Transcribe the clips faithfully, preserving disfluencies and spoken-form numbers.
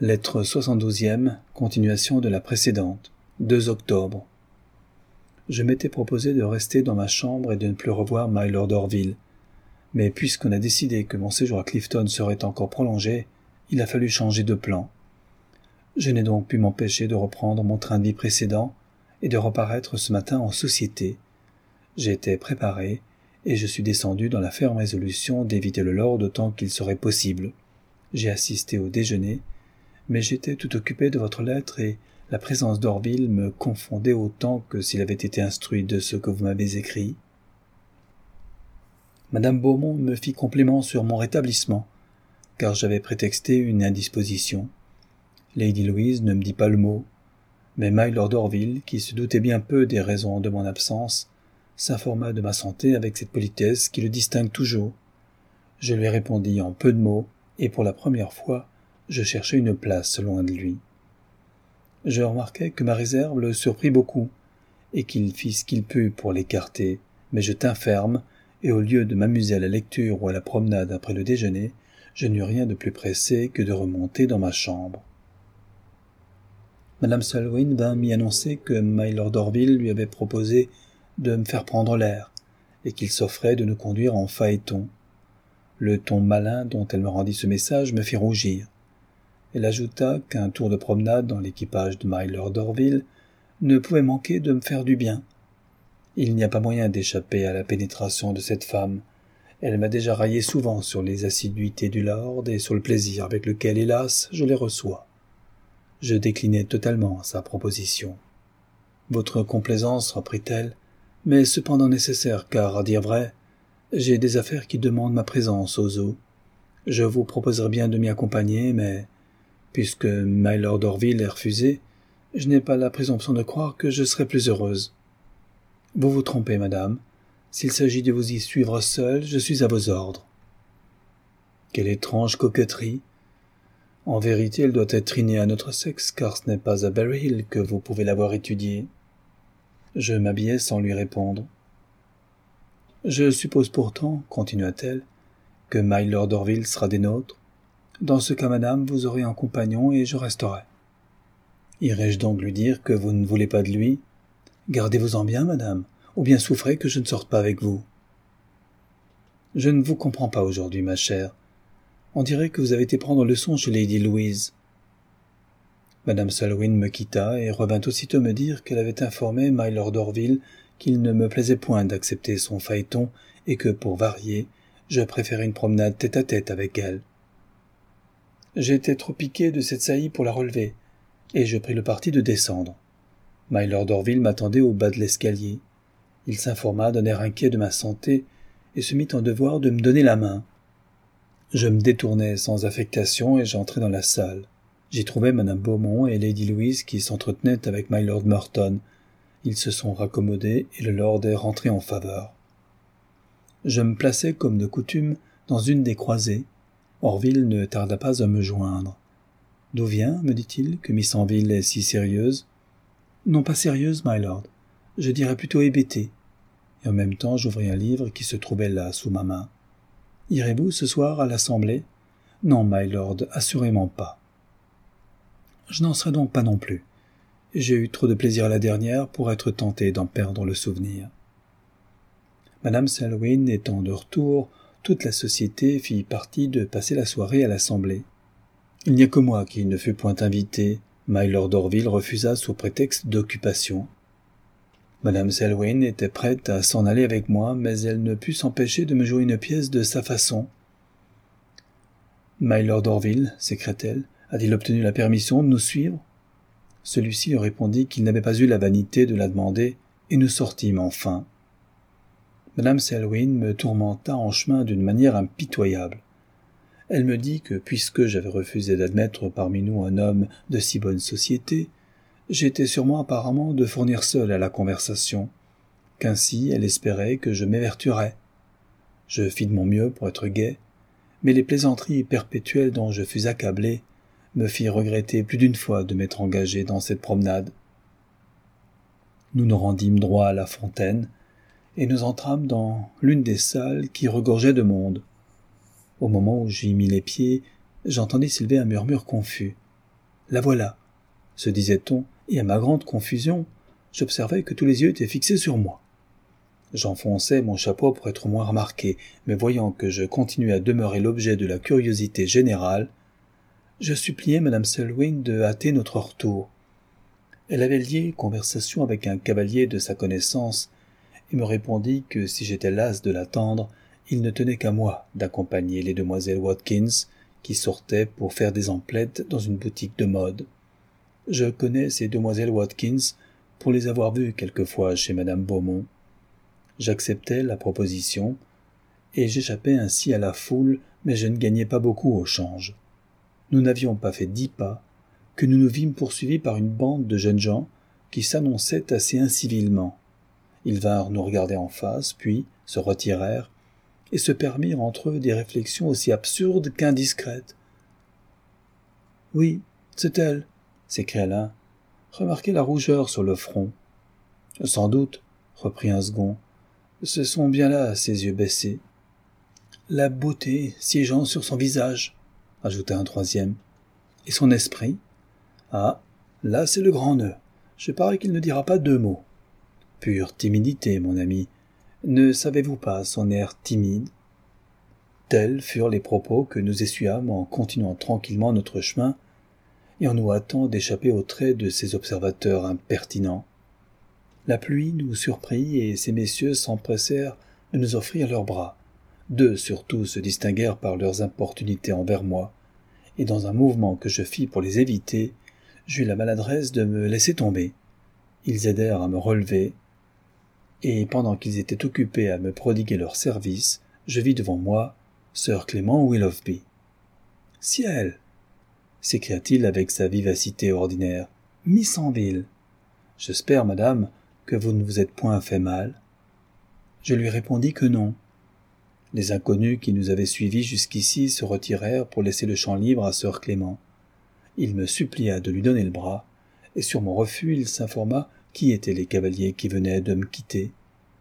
Lettre soixante-douzième, continuation de la précédente, deux octobre. Je m'étais proposé de rester dans ma chambre et de ne plus revoir Mylord Orville. Mais puisqu'on a décidé que mon séjour à Clifton serait encore prolongé, il a fallu changer de plan. Je n'ai donc pu m'empêcher de reprendre mon train de vie précédent et de reparaître ce matin en société. J'ai été préparé et je suis descendu dans la ferme résolution d'éviter le lord autant qu'il serait possible. J'ai assisté au déjeuner, mais j'étais tout occupé de votre lettre et la présence d'Orville me confondait autant que s'il avait été instruit de ce que vous m'avez écrit. Madame Beaumont me fit compliment sur mon rétablissement, car j'avais prétexté une indisposition. Lady Louise ne me dit pas le mot, mais Mylord Orville, qui se doutait bien peu des raisons de mon absence, s'informa de ma santé avec cette politesse qui le distingue toujours. Je lui répondis en peu de mots, et pour la première fois, je cherchais une place loin de lui. Je remarquai que ma réserve le surprit beaucoup, et qu'il fit ce qu'il put pour l'écarter, mais je tins ferme, et au lieu de m'amuser à la lecture ou à la promenade après le déjeuner, je n'eus rien de plus pressé que de remonter dans ma chambre. Madame Selwyn vint m'y annoncer que Mylord Orville lui avait proposé de me faire prendre l'air, et qu'il s'offrait de nous conduire en phaéton. Le ton malin dont elle me rendit ce message me fit rougir. Elle ajouta qu'un tour de promenade dans l'équipage de Mylord Orville ne pouvait manquer de me faire du bien. Il n'y a pas moyen d'échapper à la pénétration de cette femme. Elle m'a déjà raillé souvent sur les assiduités du lord et sur le plaisir avec lequel, hélas, je les reçois. Je déclinai totalement sa proposition. Votre complaisance, reprit-elle, m'est cependant nécessaire, car, à dire vrai, j'ai des affaires qui demandent ma présence aux eaux. Je vous proposerais bien de m'y accompagner, mais, puisque Mylord Orville est refusé, je n'ai pas la présomption de croire que je serai plus heureuse. Vous vous trompez, madame. S'il s'agit de vous y suivre seule, je suis à vos ordres. Quelle étrange coquetterie! En vérité, elle doit être innée à notre sexe, car ce n'est pas à Berry Hill que vous pouvez l'avoir étudiée. Je m'habillai sans lui répondre. Je suppose pourtant, continua-t-elle, que Mylord Orville sera des nôtres. Dans ce cas, madame, vous aurez un compagnon et je resterai. Irai-je donc lui dire que vous ne voulez pas de lui? Gardez-vous-en bien, madame, ou bien souffrez que je ne sorte pas avec vous. Je ne vous comprends pas aujourd'hui, ma chère. On dirait que vous avez été prendre leçon chez Lady Louise. Madame Selwyn me quitta et revint aussitôt me dire qu'elle avait informé Mylord Orville qu'il ne me plaisait point d'accepter son phaéton et que, pour varier, je préférais une promenade tête-à-tête avec elle. J'étais trop piqué de cette saillie pour la relever, et je pris le parti de descendre. Mylord Orville m'attendait au bas de l'escalier. Il s'informa d'un air inquiet de ma santé et se mit en devoir de me donner la main. Je me détournai sans affectation et j'entrai dans la salle. J'y trouvai Madame Beaumont et Lady Louise qui s'entretenaient avec Mylord Merton. Ils se sont raccommodés et le lord est rentré en faveur. Je me plaçai comme de coutume dans une des croisées. Orville ne tarda pas à me joindre. « D'où vient, me dit-il, que Miss Anville est si sérieuse ?»« Non pas sérieuse, Mylord. Je dirais plutôt hébétée. » Et en même temps j'ouvris un livre qui se trouvait là, sous ma main. « Irez-vous ce soir à l'Assemblée ?»« Non, Mylord, assurément pas. » Je n'en serai donc pas non plus. J'ai eu trop de plaisir à la dernière pour être tenté d'en perdre le souvenir. Madame Selwyn étant de retour, toute la société fit partie de passer la soirée à l'Assemblée. Il n'y a que moi qui ne fus point invité. Mylord Orville refusa sous prétexte d'occupation. Madame Selwyn était prête à s'en aller avec moi, mais elle ne put s'empêcher de me jouer une pièce de sa façon. « Mylord Orville, s'écria-t-elle, a-t-il obtenu la permission de nous suivre ?» Celui-ci répondit qu'il n'avait pas eu la vanité de la demander, et nous sortîmes enfin. Madame Selwyn me tourmenta en chemin d'une manière impitoyable. Elle me dit que, puisque j'avais refusé d'admettre parmi nous un homme de si bonne société, j'étais sur moi apparemment de fournir seul à la conversation, qu'ainsi elle espérait que je m'évertuerais. Je fis de mon mieux pour être gai, mais les plaisanteries perpétuelles dont je fus accablé me firent regretter plus d'une fois de m'être engagé dans cette promenade. Nous nous rendîmes droit à la fontaine, et nous entrâmes dans l'une des salles qui regorgeait de monde. Au moment où j'y mis les pieds, j'entendis s'élever un murmure confus. La voilà, se disait-on, et à ma grande confusion, j'observais que tous les yeux étaient fixés sur moi. J'enfonçais mon chapeau pour être moins remarqué, mais voyant que je continuais à demeurer l'objet de la curiosité générale, je suppliai madame Selwyn de hâter notre retour. Elle avait lié conversation avec un cavalier de sa connaissance, et me répondit que si j'étais las de l'attendre, il ne tenait qu'à moi d'accompagner les demoiselles Watkins, qui sortaient pour faire des emplettes dans une boutique de mode. Je connais ces demoiselles Watkins pour les avoir vues quelquefois chez madame Beaumont. J'acceptai la proposition, et j'échappais ainsi à la foule, mais je ne gagnais pas beaucoup au change. Nous n'avions pas fait dix pas, que nous nous vîmes poursuivis par une bande de jeunes gens qui s'annonçaient assez incivilement. Ils vinrent nous regarder en face, puis se retirèrent, et se permirent entre eux des réflexions aussi absurdes qu'indiscrètes. « Oui, c'est elle !» s'écria l'un. « Remarquez la rougeur sur le front. »« Sans doute, » reprit un second. « Ce sont bien là ses yeux baissés. »« La beauté siégeant sur son visage, » ajouta un troisième. « Et son esprit ? Ah, là c'est le grand nœud. Je parie qu'il ne dira pas deux mots. » « Pure timidité, mon ami. Ne savez-vous pas son air timide ?» Tels furent les propos que nous essuyâmes en continuant tranquillement notre chemin et en nous hâtant d'échapper aux traits de ces observateurs impertinents. La pluie nous surprit et ces messieurs s'empressèrent de nous offrir leurs bras. Deux surtout se distinguèrent par leurs importunités envers moi, et dans un mouvement que je fis pour les éviter, j'eus la maladresse de me laisser tomber. Ils aidèrent à me relever, et pendant qu'ils étaient occupés à me prodiguer leurs services, je vis devant moi Sir Clément Willoughby. « Ciel !» s'écria-t-il avec sa vivacité ordinaire. « Missanville ! J'espère, madame, que vous ne vous êtes point fait mal. » Je lui répondis que non. Les inconnus qui nous avaient suivis jusqu'ici se retirèrent pour laisser le champ libre à Sir Clément. Il me supplia de lui donner le bras, et sur mon refus il s'informa qui étaient les cavaliers qui venaient de me quitter.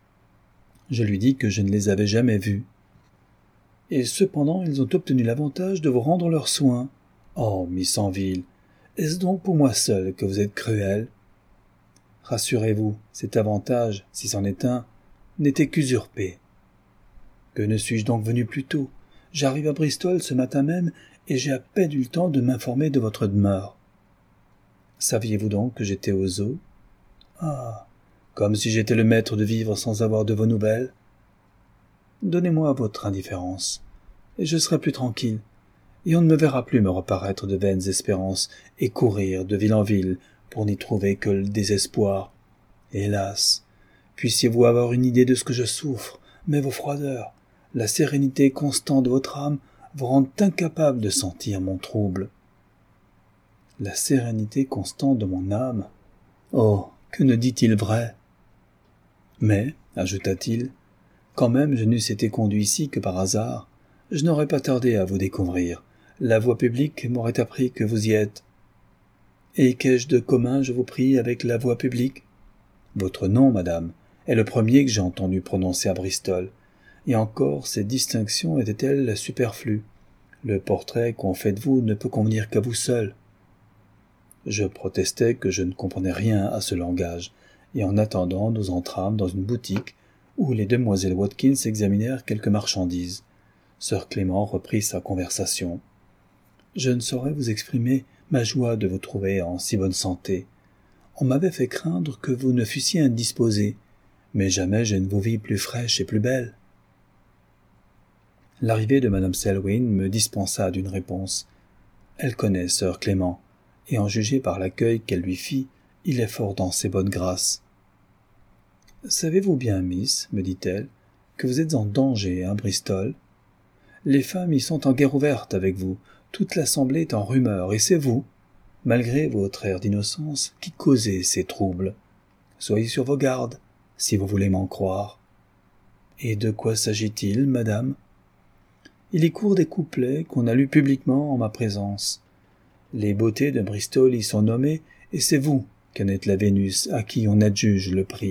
Je lui dis que je ne les avais jamais vus. « Et cependant ils ont obtenu l'avantage de vous rendre leurs soins. Oh, Missanville, est-ce donc pour moi seul que vous êtes cruel ? Rassurez-vous, cet avantage, si c'en est un, n'était qu'usurpé. Que ne suis-je donc venu plus tôt ? J'arrive à Bristol ce matin même, et j'ai à peine eu le temps de m'informer de votre demeure. Saviez-vous donc que j'étais aux eaux ? Ah, comme si j'étais le maître de vivre sans avoir de vos nouvelles. Donnez-moi votre indifférence, et je serai plus tranquille, et on ne me verra plus me reparaître de vaines espérances et courir de ville en ville pour n'y trouver que le désespoir. Hélas, puissiez-vous avoir une idée de ce que je souffre, mais vos froideurs, la sérénité constante de votre âme vous rendent incapable de sentir mon trouble. La sérénité constante de mon âme ? Oh, que ne dit-il vrai ? Mais, ajouta-t-il, quand même je n'eusse été conduit ici que par hasard, je n'aurais pas tardé à vous découvrir. La voie publique m'aurait appris que vous y êtes. Et qu'ai-je de commun, je vous prie, avec la voie publique ? Votre nom, madame, est le premier que j'ai entendu prononcer à Bristol, et encore ces distinctions étaient-elles superflues. Le portrait qu'on fait de vous ne peut convenir qu'à vous seul. Je protestai que je ne comprenais rien à ce langage, et en attendant nous entrâmes dans une boutique où les demoiselles Watkins examinèrent quelques marchandises. Sir Clément reprit sa conversation. « Je ne saurais vous exprimer ma joie de vous trouver en si bonne santé. On m'avait fait craindre que vous ne fussiez indisposée, mais jamais je ne vous vis plus fraîche et plus belle. » L'arrivée de madame Selwyn me dispensa d'une réponse. Elle connaît Sir Clément, et en juger par l'accueil qu'elle lui fit, il est fort dans ses bonnes grâces. « Savez-vous bien, miss, me dit-elle, que vous êtes en danger à Bristol ? Les femmes y sont en guerre ouverte avec vous, toute l'assemblée est en rumeur, et c'est vous, malgré votre air d'innocence, qui causez ces troubles. Soyez sur vos gardes, si vous voulez m'en croire. » « Et de quoi s'agit-il, madame ? » « Il y court des couplets qu'on a lus publiquement en ma présence. Les beautés de Bristol y sont nommées, et c'est vous qu'en êtes la Vénus à qui on adjuge le prix. »«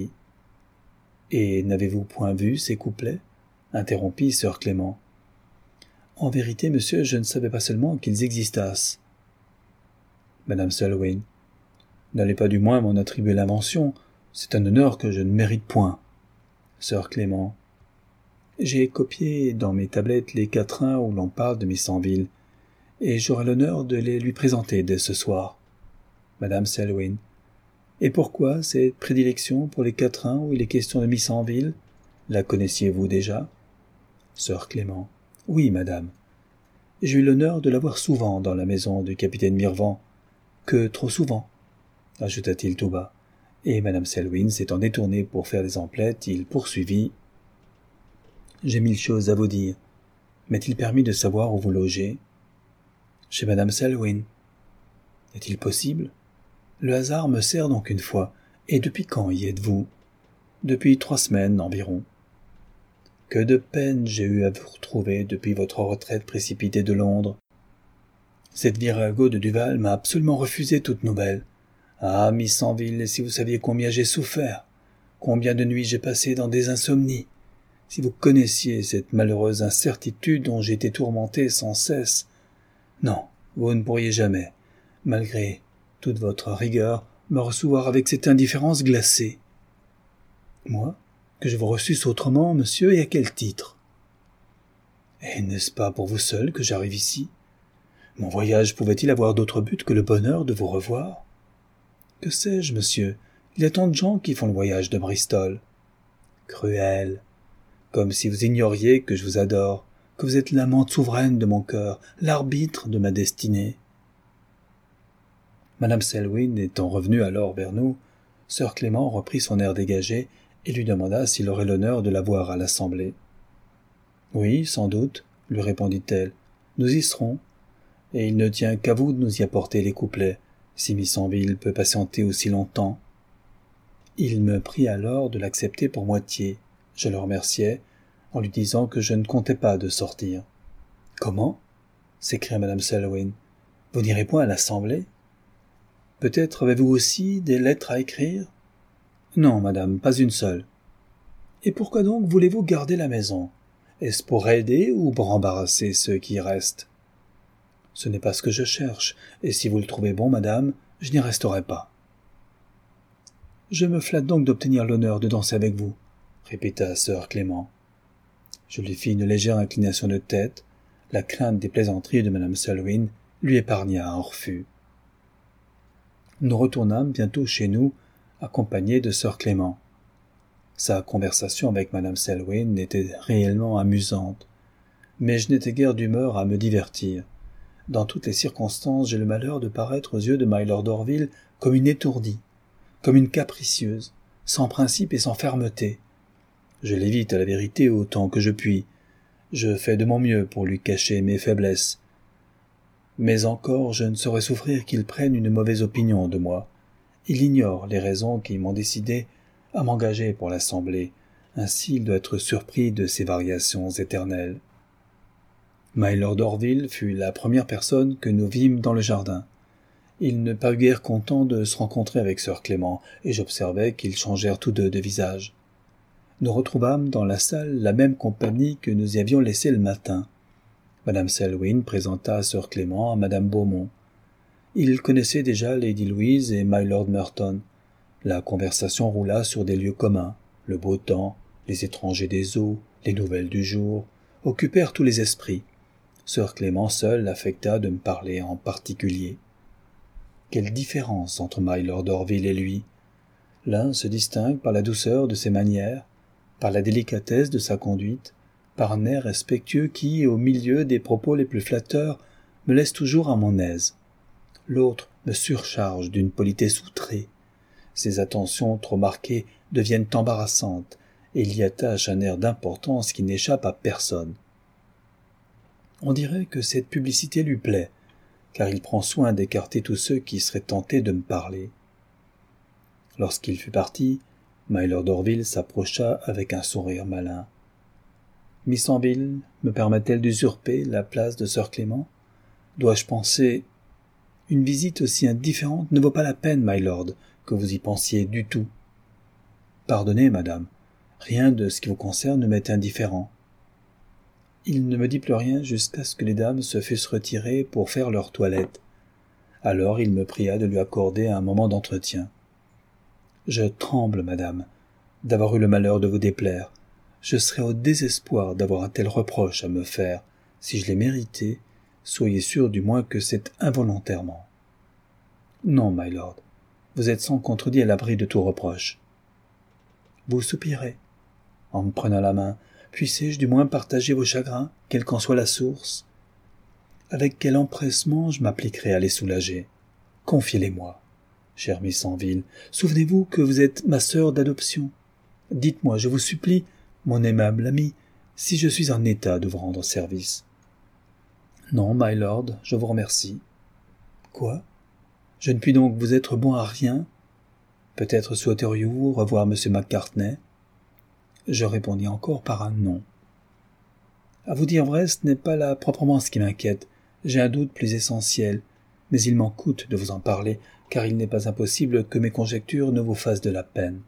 Et n'avez-vous point vu ces couplets ?» interrompit Sir Clément. « En vérité, monsieur, je ne savais pas seulement qu'ils existassent. »« Madame Selwyn. N'allez pas du moins m'en attribuer la mention, c'est un honneur que je ne mérite point. Sœur Clément. J'ai copié dans mes tablettes les quatrains où l'on parle de Miss Anville, et j'aurai l'honneur de les lui présenter dès ce soir. Madame Selwyn. Et pourquoi cette prédilection pour les quatrains où il est question de Miss Anville? La connaissiez-vous déjà? Sœur Clément. Oui, madame. J'ai eu l'honneur de la voir souvent dans la maison du capitaine Mirvan, que trop souvent, ajouta-t-il tout bas, et madame Selwyn s'étant détournée pour faire des emplettes, il poursuivit. J'ai mille choses à vous dire. M'est-il permis de savoir où vous logez? Chez madame Selwyn. Est-il possible? Le hasard me sert donc une fois. Et depuis quand y êtes-vous? Depuis trois semaines environ. Que de peine j'ai eu à vous retrouver depuis votre retraite précipitée de Londres. Cette virago de Duval m'a absolument refusé toute nouvelle. Ah, Miss Anville, si vous saviez combien j'ai souffert, combien de nuits j'ai passé dans des insomnies, si vous connaissiez cette malheureuse incertitude dont j'ai été tourmenté sans cesse. Non, vous ne pourriez jamais, malgré toute votre rigueur, me recevoir avec cette indifférence glacée. Moi, que je vous reçusse autrement, monsieur, et à quel titre? Et n'est-ce pas pour vous seul que j'arrive ici? Mon voyage pouvait-il avoir d'autre but que le bonheur de vous revoir? Que sais-je, monsieur? Il y a tant de gens qui font le voyage de Bristol. Cruel. Comme si vous ignoriez que je vous adore, que vous êtes l'amante souveraine de mon cœur, l'arbitre de ma destinée. Madame Selwyn étant revenue alors vers nous, sœur Clément reprit son air dégagé et lui demanda s'il aurait l'honneur de la voir à l'Assemblée. « Oui, sans doute, » lui répondit-elle, « nous y serons, et il ne tient qu'à vous de nous y apporter les couplets, si Miss Anville peut patienter aussi longtemps. » Il me prit alors de l'accepter pour moitié. Je le remerciai, en lui disant que je ne comptais pas de sortir. « Comment » s'écria madame Selwyn. « Vous n'irez point à l'Assemblée ? Peut-être avez-vous aussi des lettres à écrire ? » « Non, madame, pas une seule. »« Et pourquoi donc voulez-vous garder la maison ? Est-ce pour aider ou pour embarrasser ceux qui y restent ? » « Ce n'est pas ce que je cherche, et si vous le trouvez bon, madame, je n'y resterai pas. »« Je me flatte donc d'obtenir l'honneur de danser avec vous, » répéta sœur Clément. Je lui fis une légère inclination de tête. La crainte des plaisanteries de madame Selwyn lui épargna un refus. Nous retournâmes bientôt chez nous, accompagnés de sœur Clément. Sa conversation avec madame Selwyn était réellement amusante, mais je n'étais guère d'humeur à me divertir. Dans toutes les circonstances, j'ai le malheur de paraître aux yeux de mylord Orville comme une étourdie, comme une capricieuse, sans principe et sans fermeté. Je l'évite à la vérité autant que je puis. Je fais de mon mieux pour lui cacher mes faiblesses. Mais encore, je ne saurais souffrir qu'il prenne une mauvaise opinion de moi. Il ignore les raisons qui m'ont décidé à m'engager pour l'Assemblée. Ainsi, il doit être surpris de ces variations éternelles. Mylord Orville fut la première personne que nous vîmes dans le jardin. Il ne parut guère content de se rencontrer avec sœur Clément, et j'observai qu'ils changèrent tous deux de visage. Nous retrouvâmes dans la salle la même compagnie que nous y avions laissée le matin. Madame Selwyn présenta sœur Clément à madame Beaumont. Ils connaissaient déjà Lady Louise et mylord Merton. La conversation roula sur des lieux communs. Le beau temps, les étrangers des eaux, les nouvelles du jour, occupèrent tous les esprits. Sœur Clément seule affecta de me parler en particulier. Quelle différence entre mylord Orville et lui! L'un se distingue par la douceur de ses manières, par la délicatesse de sa conduite, par un air respectueux qui, au milieu des propos les plus flatteurs, me laisse toujours à mon aise. L'autre me surcharge d'une politesse outrée. Ses attentions trop marquées deviennent embarrassantes, et il y attache un air d'importance qui n'échappe à personne. On dirait que cette publicité lui plaît, car il prend soin d'écarter tous ceux qui seraient tentés de me parler. Lorsqu'il fut parti, mylord Orville s'approcha avec un sourire malin. « Miss Anville me permet-elle d'usurper la place de sœur Clément? Dois-je penser... Une visite aussi indifférente ne vaut pas la peine, mylord, que vous y pensiez du tout. Pardonnez, madame, rien de ce qui vous concerne ne m'est indifférent. » Il ne me dit plus rien jusqu'à ce que les dames se fussent retirées pour faire leur toilette. Alors il me pria de lui accorder un moment d'entretien. « Je tremble, madame, d'avoir eu le malheur de vous déplaire. Je serais au désespoir d'avoir un tel reproche à me faire. Si je l'ai mérité, soyez sûr du moins que c'est involontairement. »« Non, my lord, vous êtes sans contredit à l'abri de tout reproche. » Vous soupirez, en me prenant la main. « Puissé-je du moins partager vos chagrins, quelle qu'en soit la source ? Avec quel empressement je m'appliquerai à les soulager. Confiez-les-moi, chère Miss Anville. Souvenez-vous que vous êtes ma sœur d'adoption. Dites-moi, je vous supplie, mon aimable ami, si je suis en état de vous rendre service. »« Non, my lord, je vous remercie. »« Quoi ? Je ne puis donc vous être bon à rien ? Peut-être souhaiteriez-vous revoir M. Macartney ?» Je répondis encore par un non. À vous dire vrai, ce n'est pas là proprement ce qui m'inquiète. J'ai un doute plus essentiel, mais il m'en coûte de vous en parler, car il n'est pas impossible que mes conjectures ne vous fassent de la peine.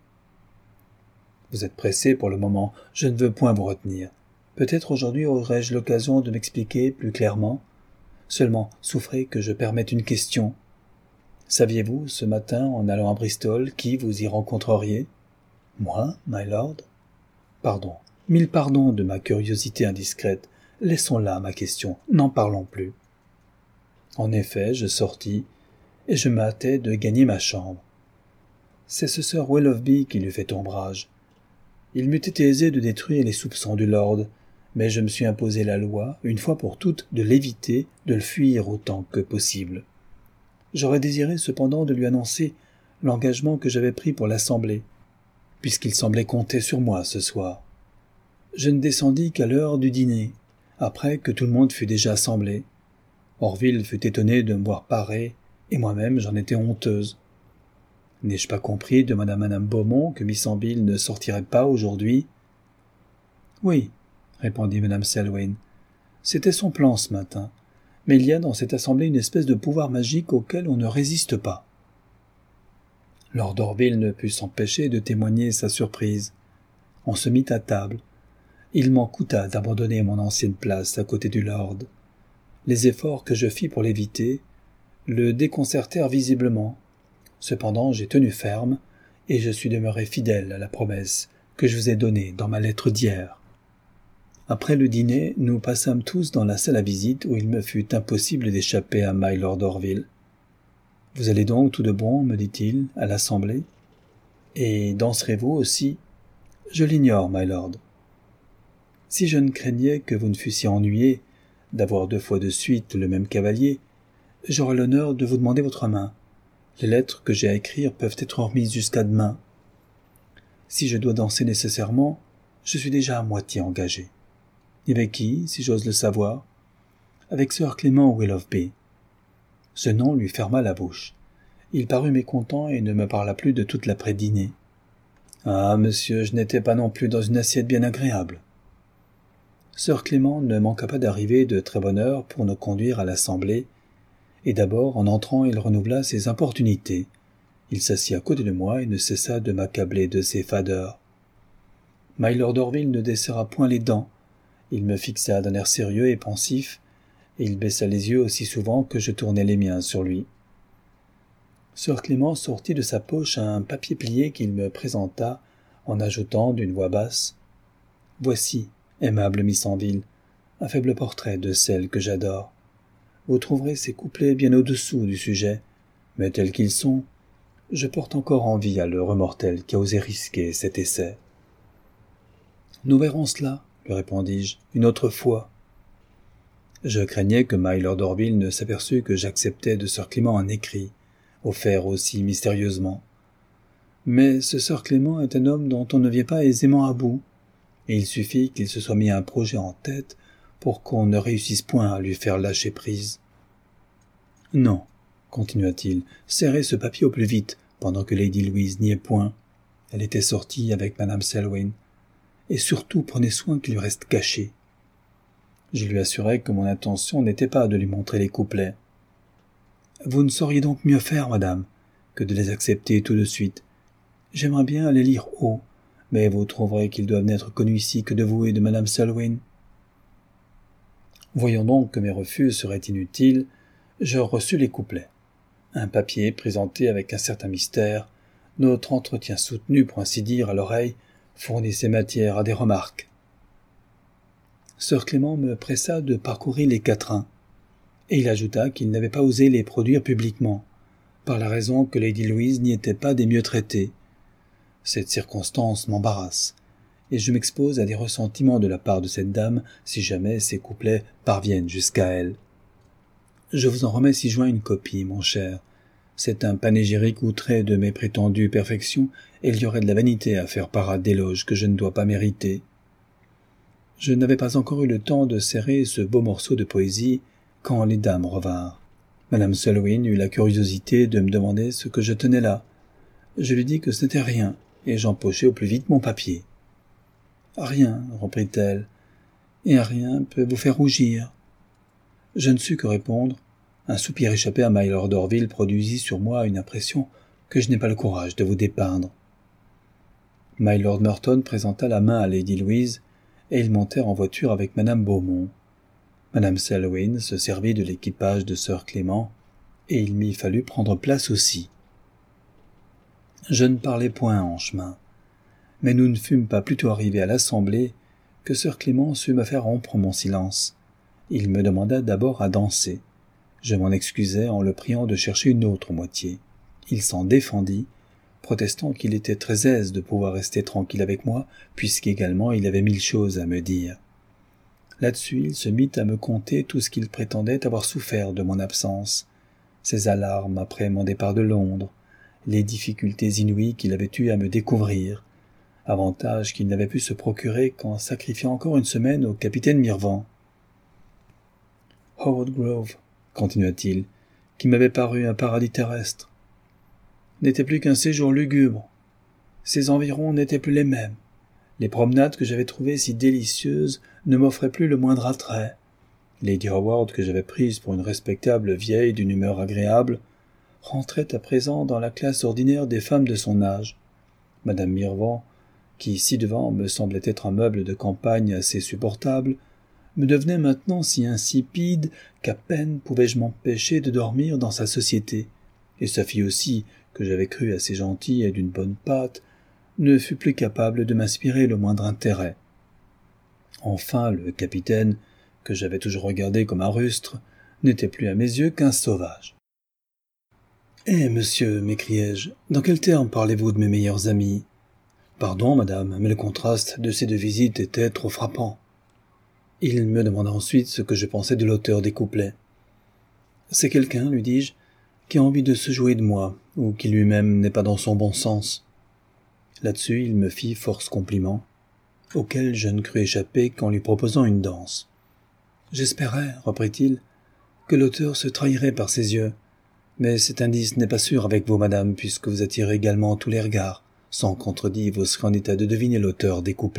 Vous êtes pressé pour le moment, je ne veux point vous retenir. Peut-être aujourd'hui aurai-je l'occasion de m'expliquer plus clairement. Seulement, souffrez que je permette une question. Saviez-vous, ce matin, en allant à Bristol, qui vous y rencontreriez ? Moi, my lord ? Pardon, mille pardons de ma curiosité indiscrète. Laissons là ma question, n'en parlons plus. En effet, je sortis, et je me hâtais de gagner ma chambre. C'est ce sir Willoughby qui lui fait ombrage. Il m'eût été aisé de détruire les soupçons du lord, mais je me suis imposé la loi, une fois pour toutes, de l'éviter, de le fuir autant que possible. J'aurais désiré cependant de lui annoncer l'engagement que j'avais pris pour l'Assemblée, puisqu'il semblait compter sur moi ce soir. Je ne descendis qu'à l'heure du dîner, après que tout le monde fut déjà assemblé. Orville fut étonné de me voir parer, et moi-même j'en étais honteuse. N'ai-je pas compris de madame Anne Beaumont que Miss Anville ne sortirait pas aujourd'hui ? Oui, répondit madame Selwyn. C'était son plan ce matin, mais il y a dans cette assemblée une espèce de pouvoir magique auquel on ne résiste pas. Lord Orville ne put s'empêcher de témoigner sa surprise. On se mit à table. Il m'en coûta d'abandonner mon ancienne place à côté du lord. Les efforts que je fis pour l'éviter le déconcertèrent visiblement. Cependant, j'ai tenu ferme, et je suis demeuré fidèle à la promesse que je vous ai donnée dans ma lettre d'hier. Après le dîner, nous passâmes tous dans la salle à visite où il me fut impossible d'échapper à my lord Orville. « Vous allez donc tout de bon, me dit-il, à l'Assemblée ? Et danserez-vous aussi ? Je l'ignore, my lord. Si je ne craignais que vous ne fussiez ennuyé d'avoir deux fois de suite le même cavalier, j'aurai l'honneur de vous demander votre main. Les lettres que j'ai à écrire peuvent être remises jusqu'à demain. Si je dois danser nécessairement, je suis déjà à moitié engagé. Et avec qui, si j'ose le savoir ? Avec sir Clément Willoughby. » Ce nom lui ferma la bouche. Il parut mécontent et ne me parla plus de toute l'après-dînée. « Ah, monsieur, je n'étais pas non plus dans une assiette bien agréable. » Sir Clément ne manqua pas d'arriver de très bonne heure pour nous conduire à l'Assemblée, et d'abord, en entrant, il renouvela ses importunités. Il s'assit à côté de moi et ne cessa de m'accabler de ses fadeurs. My lord Orville ne desserra point les dents. Il me fixa d'un air sérieux et pensif, et il baissa les yeux aussi souvent que je tournai les miens sur lui. Sir Clément sortit de sa poche un papier plié qu'il me présenta, en ajoutant d'une voix basse « Voici, aimable Miss Anville, un faible portrait de celle que j'adore. Vous trouverez ces couplets bien au-dessous du sujet, mais tels qu'ils sont, je porte encore envie à l'heureux mortel qui a osé risquer cet essai. »« Nous verrons cela, lui répondis-je, une autre fois. » Je craignais que my lord Orville ne s'aperçût que j'acceptais de sir Clément un écrit, offert aussi mystérieusement. Mais ce sir Clément est un homme dont on ne vient pas aisément à bout, et il suffit qu'il se soit mis un projet en tête pour qu'on ne réussisse point à lui faire lâcher prise. « Non, continua-t-il, serrez ce papier au plus vite, pendant que Lady Louise n'y est point. Elle était sortie avec madame Selwyn. Et surtout, prenez soin qu'il lui reste caché. » Je lui assurai que mon intention n'était pas de lui montrer les couplets. « Vous ne sauriez donc mieux faire, madame, que de les accepter tout de suite. J'aimerais bien les lire haut, mais vous trouverez qu'ils doivent n'être connus ici que de vous et de madame Selwyn. » Voyant donc que mes refus seraient inutiles, je reçus les couplets. Un papier présenté avec un certain mystère, notre entretien soutenu, pour ainsi dire, à l'oreille, fournissait matière à des remarques. Sir Clément me pressa de parcourir les quatrains, et il ajouta qu'il n'avait pas osé les produire publiquement, par la raison que Lady Louise n'y était pas des mieux traitées. Cette circonstance m'embarrasse, et je m'expose à des ressentiments de la part de cette dame si jamais ces couplets parviennent jusqu'à elle. Je vous en remets ci-joint une copie, mon cher. C'est un panégyrique outré de mes prétendues perfections, et il y aurait de la vanité à faire parade d'éloges que je ne dois pas mériter. Je n'avais pas encore eu le temps de serrer ce beau morceau de poésie quand les dames revinrent. Madame Selwyn eut la curiosité de me demander ce que je tenais là. Je lui dis que ce n'était rien, et j'empochai au plus vite mon papier. « Rien, reprit-elle, et un rien peut vous faire rougir. » Je ne sus que répondre. Un soupir échappé à Mylord d'Orville produisit sur moi une impression que je n'ai pas le courage de vous dépeindre. Mylord Merton présenta la main à Lady Louise, et ils montèrent en voiture avec Madame Beaumont. Madame Selwyn se servit de l'équipage de Sir Clément, et il m'y fallut prendre place aussi. Je ne parlais point en chemin, mais nous ne fûmes pas plutôt arrivés à l'assemblée que Sir Clément sut me faire rompre mon silence. Il me demanda d'abord à danser. Je m'en excusai en le priant de chercher une autre moitié. Il s'en défendit, protestant qu'il était très aise de pouvoir rester tranquille avec moi, puisqu'également il avait mille choses à me dire. Là-dessus, il se mit à me conter tout ce qu'il prétendait avoir souffert de mon absence, ses alarmes après mon départ de Londres, les difficultés inouïes qu'il avait eues à me découvrir, avantage qu'il n'avait pu se procurer qu'en sacrifiant encore une semaine au capitaine Mirvan. Howard Grove, continua-t-il, qui m'avait paru un paradis terrestre, n'était plus qu'un séjour lugubre. Ses environs n'étaient plus les mêmes. Les promenades que j'avais trouvées si délicieuses ne m'offraient plus le moindre attrait. Lady Howard, que j'avais prise pour une respectable vieille d'une humeur agréable, rentrait à présent dans la classe ordinaire des femmes de son âge. Madame Mirvan, qui ci-devant me semblait être un meuble de campagne assez supportable, me devenait maintenant si insipide qu'à peine pouvais-je m'empêcher de dormir dans sa société, et sa fille aussi, que j'avais crue assez gentille et d'une bonne pâte, ne fut plus capable de m'inspirer le moindre intérêt. Enfin, le capitaine, que j'avais toujours regardé comme un rustre, n'était plus à mes yeux qu'un sauvage. « Eh, monsieur, m'écriai-je, dans quels termes parlez-vous de mes meilleurs amis ? Pardon, madame, mais le contraste de ces deux visites était trop frappant. » Il me demanda ensuite ce que je pensais de l'auteur des couplets. « C'est quelqu'un, lui dis-je, qui a envie de se jouer de moi, ou qui lui-même n'est pas dans son bon sens. » Là-dessus, il me fit force compliments, auxquels je ne crus échapper qu'en lui proposant une danse. « J'espérais, reprit-il, que l'auteur se trahirait par ses yeux, mais cet indice n'est pas sûr avec vous, madame, puisque vous attirez également tous les regards. Sans contredit, vous serez en état de deviner l'auteur des couplets. »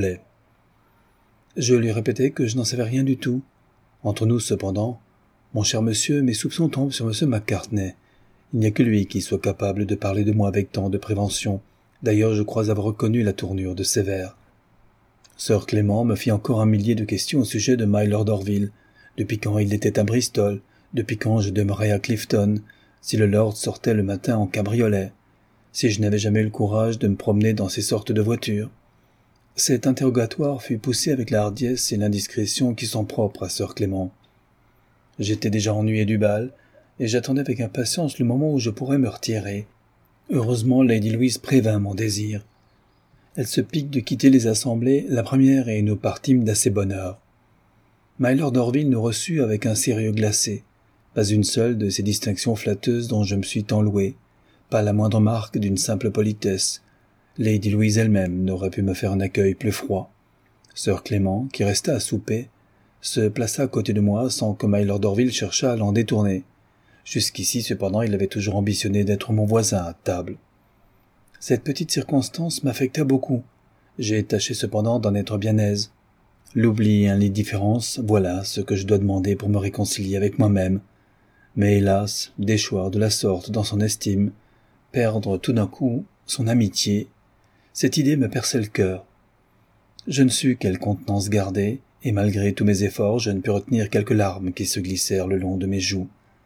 Je lui répétai que je n'en savais rien du tout. Entre nous, cependant, mon cher monsieur, mes soupçons tombent sur monsieur Macartney. Il n'y a que lui qui soit capable de parler de moi avec tant de prévention. D'ailleurs, je crois avoir reconnu la tournure de ses vers. Sir Clément me fit encore un millier de questions au sujet de Mylord d'Orville. Depuis quand il était à Bristol, depuis quand je demeurais à Clifton, si le lord sortait le matin en cabriolet, si je n'avais jamais eu le courage de me promener dans ces sortes de voitures. Cet interrogatoire fut poussé avec la hardiesse et l'indiscrétion qui sont propres à Sir Clément. J'étais déjà ennuyé du bal, et j'attendais avec impatience le moment où je pourrais me retirer. Heureusement, Lady Louise prévint mon désir. Elle se pique de quitter les assemblées, la première, et nous partîmes d'assez bonne heure. Mylord d'Orville nous reçut avec un sérieux glacé. Pas une seule de ces distinctions flatteuses dont je me suis tant loué, pas la moindre marque d'une simple politesse. Lady Louise elle-même n'aurait pu me faire un accueil plus froid. Sir Clément, qui resta à souper, se plaça à côté de moi sans que Mylord d'Orville cherchât à l'en détourner. Jusqu'ici, cependant, il avait toujours ambitionné d'être mon voisin à table. Cette petite circonstance m'affecta beaucoup. J'ai tâché cependant d'en être bien aise. L'oubli et l'indifférence, voilà ce que je dois demander pour me réconcilier avec moi-même. Mais hélas, déchoir de la sorte dans son estime, perdre tout d'un coup son amitié, cette idée me perçait le cœur. Je ne sus quelle contenance garder, et malgré tous mes efforts, je ne pus retenir quelques larmes qui se glissèrent le long de mes joues.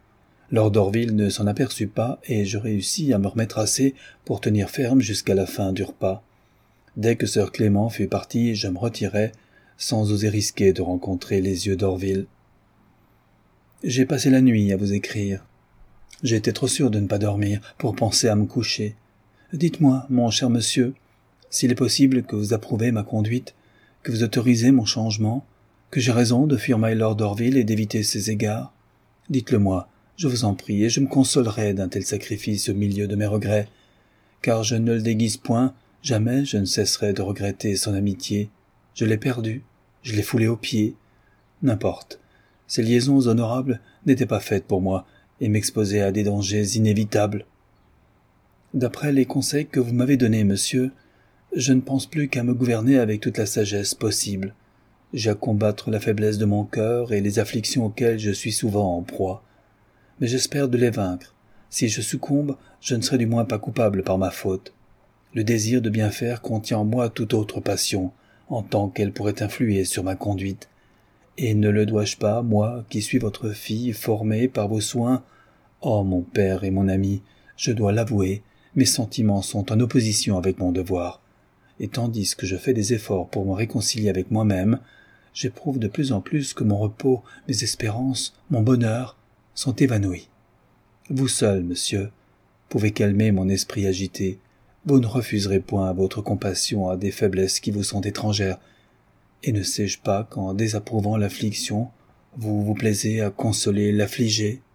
Lord Orville ne s'en aperçut pas, et je réussis à me remettre assez pour tenir ferme jusqu'à la fin du repas. Dès que sir Clément fut parti, je me retirai, sans oser risquer de rencontrer les yeux d'Orville. J'ai passé la nuit à vous écrire. J'ai été trop sûr de ne pas dormir pour penser à me coucher. Dites-moi, mon cher monsieur, s'il est possible que vous approuvez ma conduite, que vous autorisez mon changement, que j'ai raison de fuir my lord Orville et d'éviter ses égards. Dites-le-moi, je vous en prie, et je me consolerai d'un tel sacrifice au milieu de mes regrets, car je ne le déguise point, jamais je ne cesserai de regretter son amitié. Je l'ai perdue, je l'ai foulée aux pieds. N'importe, ces liaisons honorables n'étaient pas faites pour moi, et m'exposaient à des dangers inévitables. D'après les conseils que vous m'avez donnés, monsieur, je ne pense plus qu'à me gouverner avec toute la sagesse possible. J'ai à combattre la faiblesse de mon cœur et les afflictions auxquelles je suis souvent en proie. Mais j'espère de les vaincre. Si je succombe, je ne serai du moins pas coupable par ma faute. Le désir de bien faire contient en moi toute autre passion, en tant qu'elle pourrait influer sur ma conduite. Et ne le dois-je pas, moi, qui suis votre fille, formée par vos soins? Oh, mon père et mon ami, je dois l'avouer, mes sentiments sont en opposition avec mon devoir. Et tandis que je fais des efforts pour me réconcilier avec moi-même, j'éprouve de plus en plus que mon repos, mes espérances, mon bonheur sont évanouis. Vous seul, monsieur, pouvez calmer mon esprit agité. Vous ne refuserez point votre compassion à des faiblesses qui vous sont étrangères. Et ne sais-je pas qu'en désapprouvant l'affliction, vous vous plaisez à consoler l'affligé?